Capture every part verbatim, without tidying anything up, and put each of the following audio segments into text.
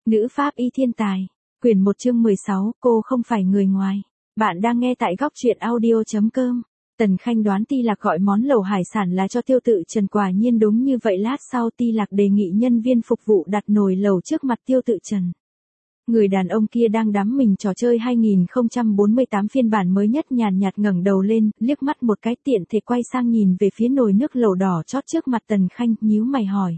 Nữ pháp y thiên tài. Quyển một chương mười sáu, cô không phải người ngoài. Bạn đang nghe tại góc truyện audio chấm com. Tần Khanh đoán Ti Lạc gọi món lẩu hải sản là cho Tiêu Tự Trần, quả nhiên đúng như vậy. Lát sau Ti Lạc đề nghị nhân viên phục vụ đặt nồi lẩu trước mặt Tiêu Tự Trần. Người đàn ông kia đang đắm mình trò chơi hai không bốn tám phiên bản mới nhất, nhàn nhạt ngẩng đầu lên, liếc mắt một cái tiện thể quay sang nhìn về phía nồi nước lẩu đỏ chót trước mặt Tần Khanh, nhíu mày hỏi.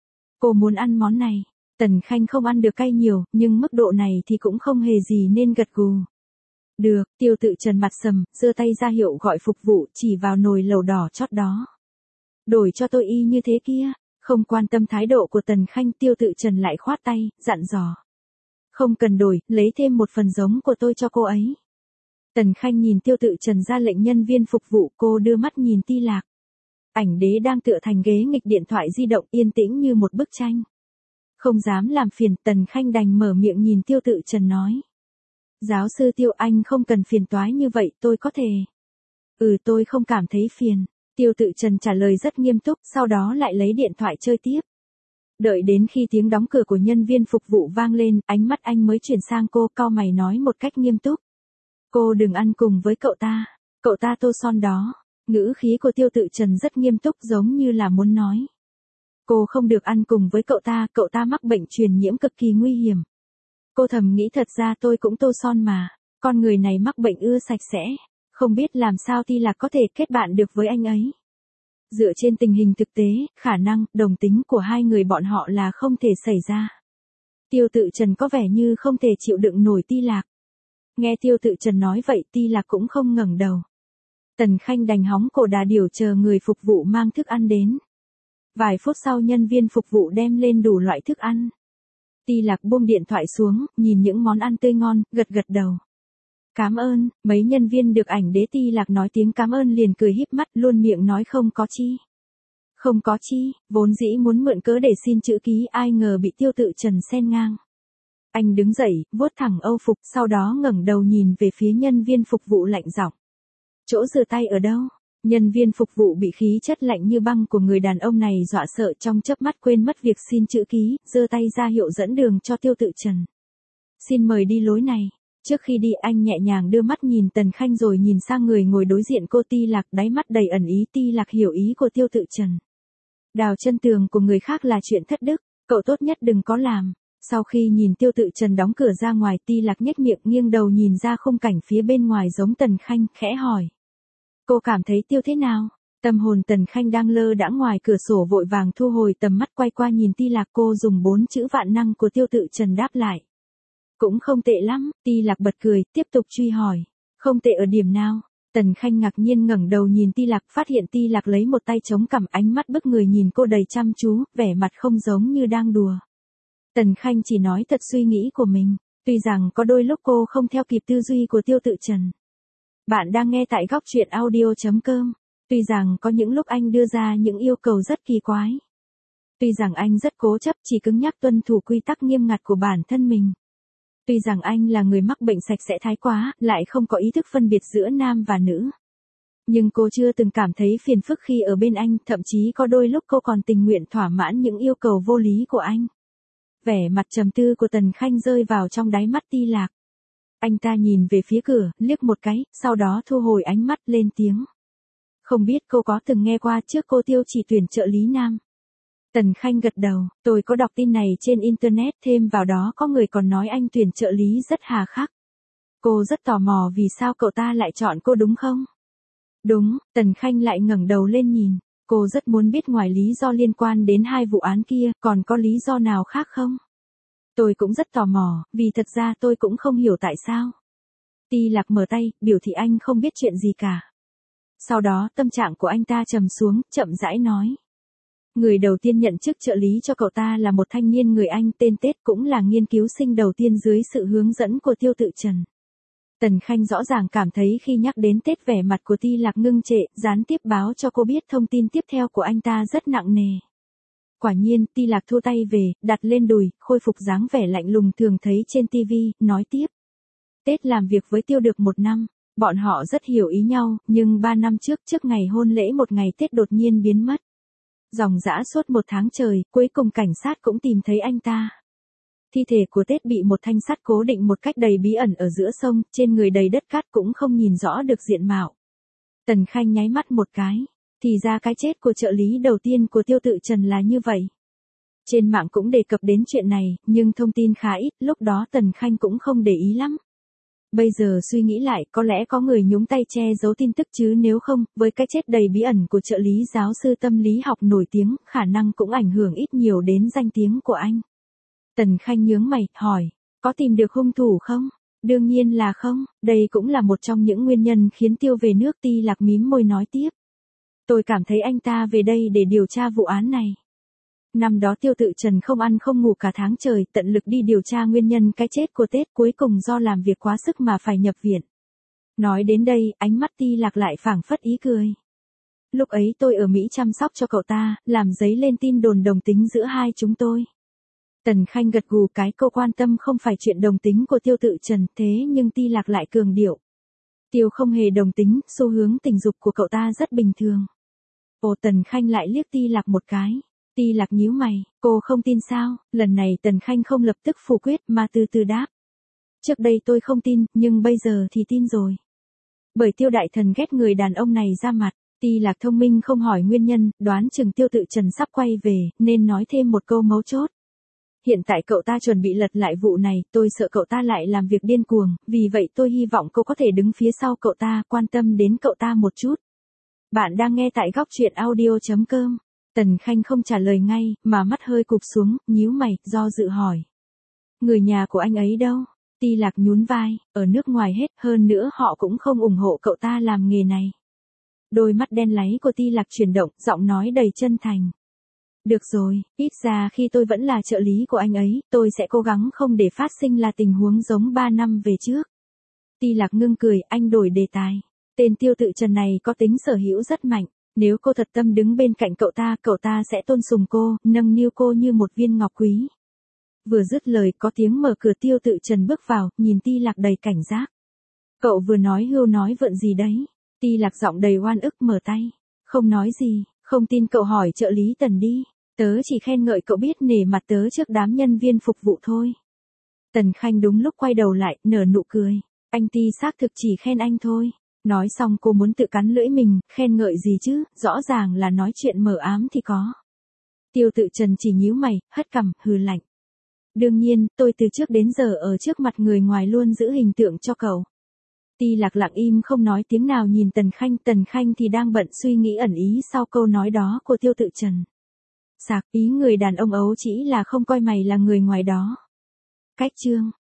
Cô muốn ăn món này? Tần Khanh không ăn được cay nhiều, nhưng mức độ này thì cũng không hề gì nên gật gù. Được, Tiêu Tự Trần mặt sầm, giơ tay ra hiệu gọi phục vụ, chỉ vào nồi lẩu đỏ chót đó. Đổi cho tôi y như thế kia. Không quan tâm thái độ của Tần Khanh, Tiêu Tự Trần lại khoát tay, dặn dò. Không cần đổi, lấy thêm một phần giống của tôi cho cô ấy. Tần Khanh nhìn Tiêu Tự Trần ra lệnh nhân viên phục vụ, cô đưa mắt nhìn Ti Lạc. Ảnh đế đang tựa thành ghế nghịch điện thoại di động, yên tĩnh như một bức tranh. Không dám làm phiền, Tần Khanh đành mở miệng nhìn Tiêu Tự Trần nói. Giáo sư Tiêu, anh không cần phiền toái như vậy, tôi có thể. Ừ, tôi không cảm thấy phiền. Tiêu Tự Trần trả lời rất nghiêm túc, sau đó lại lấy điện thoại chơi tiếp. Đợi đến khi tiếng đóng cửa của nhân viên phục vụ vang lên, ánh mắt anh mới chuyển sang cô, cau mày nói một cách nghiêm túc. Cô đừng ăn cùng với cậu ta, cậu ta Tô Son đó. Ngữ khí của Tiêu Tự Trần rất nghiêm túc, giống như là muốn nói. Cô không được ăn cùng với cậu ta, cậu ta mắc bệnh truyền nhiễm cực kỳ nguy hiểm. Cô thầm nghĩ thật ra tôi cũng Tô Son mà, con người này mắc bệnh ưa sạch sẽ, không biết làm sao Ti Lạc có thể kết bạn được với anh ấy. Dựa trên tình hình thực tế, khả năng, đồng tính của hai người bọn họ là không thể xảy ra. Tiêu Tự Trần có vẻ như không thể chịu đựng nổi Ti Lạc. Nghe Tiêu Tự Trần nói vậy, Ti Lạc cũng không ngẩng đầu. Tần Khanh đành hóng cổ đà điểu chờ người phục vụ mang thức ăn đến. Vài phút sau nhân viên phục vụ đem lên đủ loại thức ăn. Ti Lạc buông điện thoại xuống, nhìn những món ăn tươi ngon, gật gật đầu. Cảm ơn. Mấy nhân viên được ảnh đế Ti Lạc nói tiếng cảm ơn liền cười híp mắt, luôn miệng nói không có chi. Không có chi, vốn dĩ muốn mượn cớ để xin chữ ký, ai ngờ bị Tiêu Tự Trần xen ngang. Anh đứng dậy, vuốt thẳng âu phục, sau đó ngẩng đầu nhìn về phía nhân viên phục vụ lạnh giọng. Chỗ rửa tay ở đâu? Nhân viên phục vụ bị khí chất lạnh như băng của người đàn ông này dọa sợ, trong chớp mắt quên mất việc xin chữ ký, giơ tay ra hiệu dẫn đường cho Tiêu Tự Trần. Xin mời đi lối này. Trước khi đi anh nhẹ nhàng đưa mắt nhìn Tần Khanh rồi nhìn sang người ngồi đối diện cô, Ti Lạc, đáy mắt đầy ẩn ý. Ti Lạc hiểu ý của Tiêu Tự Trần. Đào chân tường của người khác là chuyện thất đức, cậu tốt nhất đừng có làm. Sau khi nhìn Tiêu Tự Trần đóng cửa ra ngoài, Ti Lạc nhếch miệng, nghiêng đầu nhìn ra khung cảnh phía bên ngoài giống Tần Khanh, khẽ hỏi. Cô cảm thấy Tiêu thế nào? Tâm hồn Tần Khanh đang lơ đãng ngoài cửa sổ vội vàng thu hồi tầm mắt, quay qua nhìn Ti Lạc, cô dùng bốn chữ vạn năng của Tiêu Tự Trần đáp lại. Cũng không tệ lắm. Ti Lạc bật cười, tiếp tục truy hỏi. Không tệ ở điểm nào? Tần Khanh ngạc nhiên ngẩng đầu nhìn Ti Lạc, phát hiện Ti Lạc lấy một tay chống cằm, ánh mắt bức người nhìn cô đầy chăm chú, vẻ mặt không giống như đang đùa. Tần Khanh chỉ nói thật suy nghĩ của mình, tuy rằng có đôi lúc cô không theo kịp tư duy của Tiêu Tự Trần. Bạn đang nghe tại góc truyện audio chấm com. Tuy rằng có những lúc anh đưa ra những yêu cầu rất kỳ quái. Tuy rằng anh rất cố chấp, chỉ cứng nhắc tuân thủ quy tắc nghiêm ngặt của bản thân mình. Tuy rằng anh là người mắc bệnh sạch sẽ thái quá, lại không có ý thức phân biệt giữa nam và nữ. Nhưng cô chưa từng cảm thấy phiền phức khi ở bên anh, thậm chí có đôi lúc cô còn tình nguyện thỏa mãn những yêu cầu vô lý của anh. Vẻ mặt trầm tư của Tần Khanh rơi vào trong đáy mắt Ti Lạc. Anh ta nhìn về phía cửa, liếc một cái, sau đó thu hồi ánh mắt, lên tiếng. Không biết cô có từng nghe qua trước cô Tiêu chỉ tuyển trợ lý nam. Tần Khanh gật đầu, tôi có đọc tin này trên Internet, thêm vào đó có người còn nói anh tuyển trợ lý rất hà khắc. Cô rất tò mò vì sao cậu ta lại chọn cô đúng không? Đúng. Tần Khanh lại ngẩng đầu lên nhìn, cô rất muốn biết ngoài lý do liên quan đến hai vụ án kia, còn có lý do nào khác không? Tôi cũng rất tò mò, vì thật ra tôi cũng không hiểu tại sao. Ti Lạc mở tay, biểu thị anh không biết chuyện gì cả. Sau đó tâm trạng của anh ta trầm xuống, chậm rãi nói. Người đầu tiên nhận chức trợ lý cho cậu ta là một thanh niên người Anh tên Tết, cũng là nghiên cứu sinh đầu tiên dưới sự hướng dẫn của Tiêu Tự Trần. Tần Khanh rõ ràng cảm thấy khi nhắc đến Tết vẻ mặt của Ti Lạc ngưng trệ, gián tiếp báo cho cô biết thông tin tiếp theo của anh ta rất nặng nề. Quả nhiên, Ti Lạc thu tay về, đặt lên đùi, khôi phục dáng vẻ lạnh lùng thường thấy trên ti vi, nói tiếp. Tết làm việc với Tiêu được một năm, bọn họ rất hiểu ý nhau, nhưng ba năm trước, trước ngày hôn lễ một ngày Tết đột nhiên biến mất. Dòng dã suốt một tháng trời, cuối cùng cảnh sát cũng tìm thấy anh ta. Thi thể của Tết bị một thanh sắt cố định một cách đầy bí ẩn ở giữa sông, trên người đầy đất cát cũng không nhìn rõ được diện mạo. Tần Khanh nháy mắt một cái, thì ra cái chết của trợ lý đầu tiên của Tiêu Tự Trần là như vậy. Trên mạng cũng đề cập đến chuyện này, nhưng thông tin khá ít, lúc đó Tần Khanh cũng không để ý lắm. Bây giờ suy nghĩ lại, có lẽ có người nhúng tay che giấu tin tức chứ nếu không, với cái chết đầy bí ẩn của trợ lý giáo sư tâm lý học nổi tiếng, khả năng cũng ảnh hưởng ít nhiều đến danh tiếng của anh. Tần Khanh nhướng mày, hỏi, có tìm được hung thủ không? Đương nhiên là không, đây cũng là một trong những nguyên nhân khiến Tiêu về nước. Ti Lạc mím môi nói tiếp. Tôi cảm thấy anh ta về đây để điều tra vụ án này. Năm đó Tiêu Tự Trần không ăn không ngủ cả tháng trời, tận lực đi điều tra nguyên nhân cái chết của Tết, cuối cùng do làm việc quá sức mà phải nhập viện. Nói đến đây, ánh mắt Ti Lạc lại phảng phất ý cười. Lúc ấy tôi ở Mỹ chăm sóc cho cậu ta, làm dấy lên tin đồn đồng tính giữa hai chúng tôi. Tần Khanh gật gù, cái cô quan tâm không phải chuyện đồng tính của Tiêu Tự Trần, thế nhưng Ti Lạc lại cường điệu. Tiêu không hề đồng tính, xu hướng tình dục của cậu ta rất bình thường. Ồ, Tần Khanh lại liếc Ti Lạc một cái. Ti Lạc nhíu mày, cô không tin sao? Lần này Tần Khanh không lập tức phủ quyết mà từ từ đáp. Trước đây tôi không tin, nhưng bây giờ thì tin rồi. Bởi Tiêu đại thần ghét người đàn ông này ra mặt. Ti Lạc thông minh không hỏi nguyên nhân, đoán chừng Tiêu Tự Trần sắp quay về, nên nói thêm một câu mấu chốt. Hiện tại cậu ta chuẩn bị lật lại vụ này, tôi sợ cậu ta lại làm việc điên cuồng, vì vậy tôi hy vọng cô có thể đứng phía sau cậu ta, quan tâm đến cậu ta một chút. Bạn đang nghe tại góc truyện audio chấm com. Tần Khanh không trả lời ngay, mà mắt hơi cụp xuống, nhíu mày, do dự hỏi. Người nhà của anh ấy đâu? Ti Lạc nhún vai, ở nước ngoài hết, hơn nữa họ cũng không ủng hộ cậu ta làm nghề này. Đôi mắt đen láy của Ti Lạc chuyển động, giọng nói đầy chân thành. Được rồi, ít ra khi tôi vẫn là trợ lý của anh ấy, tôi sẽ cố gắng không để phát sinh là tình huống giống ba năm về trước. Ti Lạc ngưng cười, anh đổi đề tài. Tên Tiêu Tự Trần này có tính sở hữu rất mạnh. Nếu cô thật tâm đứng bên cạnh cậu ta, cậu ta sẽ tôn sùng cô, nâng niu cô như một viên ngọc quý. Vừa dứt lời có tiếng mở cửa, Tiêu Tự Trần bước vào, nhìn Ti Lạc đầy cảnh giác. Cậu vừa nói hưu nói vượn gì đấy? Ti Lạc giọng đầy oan ức mở tay. Không nói gì, không tin cậu hỏi trợ lý Tần đi. Tớ chỉ khen ngợi cậu biết nể mặt tớ trước đám nhân viên phục vụ thôi. Tần Khanh đúng lúc quay đầu lại, nở nụ cười. Anh Ti xác thực chỉ khen anh thôi. Nói xong cô muốn tự cắn lưỡi mình, khen ngợi gì chứ, rõ ràng là nói chuyện mờ ám thì có. Tiêu Tự Trần chỉ nhíu mày, hất cằm, hừ lạnh. Đương nhiên, tôi từ trước đến giờ ở trước mặt người ngoài luôn giữ hình tượng cho cậu. Ti Lạc lặng im không nói tiếng nào nhìn Tần Khanh, Tần Khanh thì đang bận suy nghĩ ẩn ý sau câu nói đó của Tiêu Tự Trần. Sạc, ý người đàn ông ấu chỉ là không coi mày là người ngoài đó. Cách chương.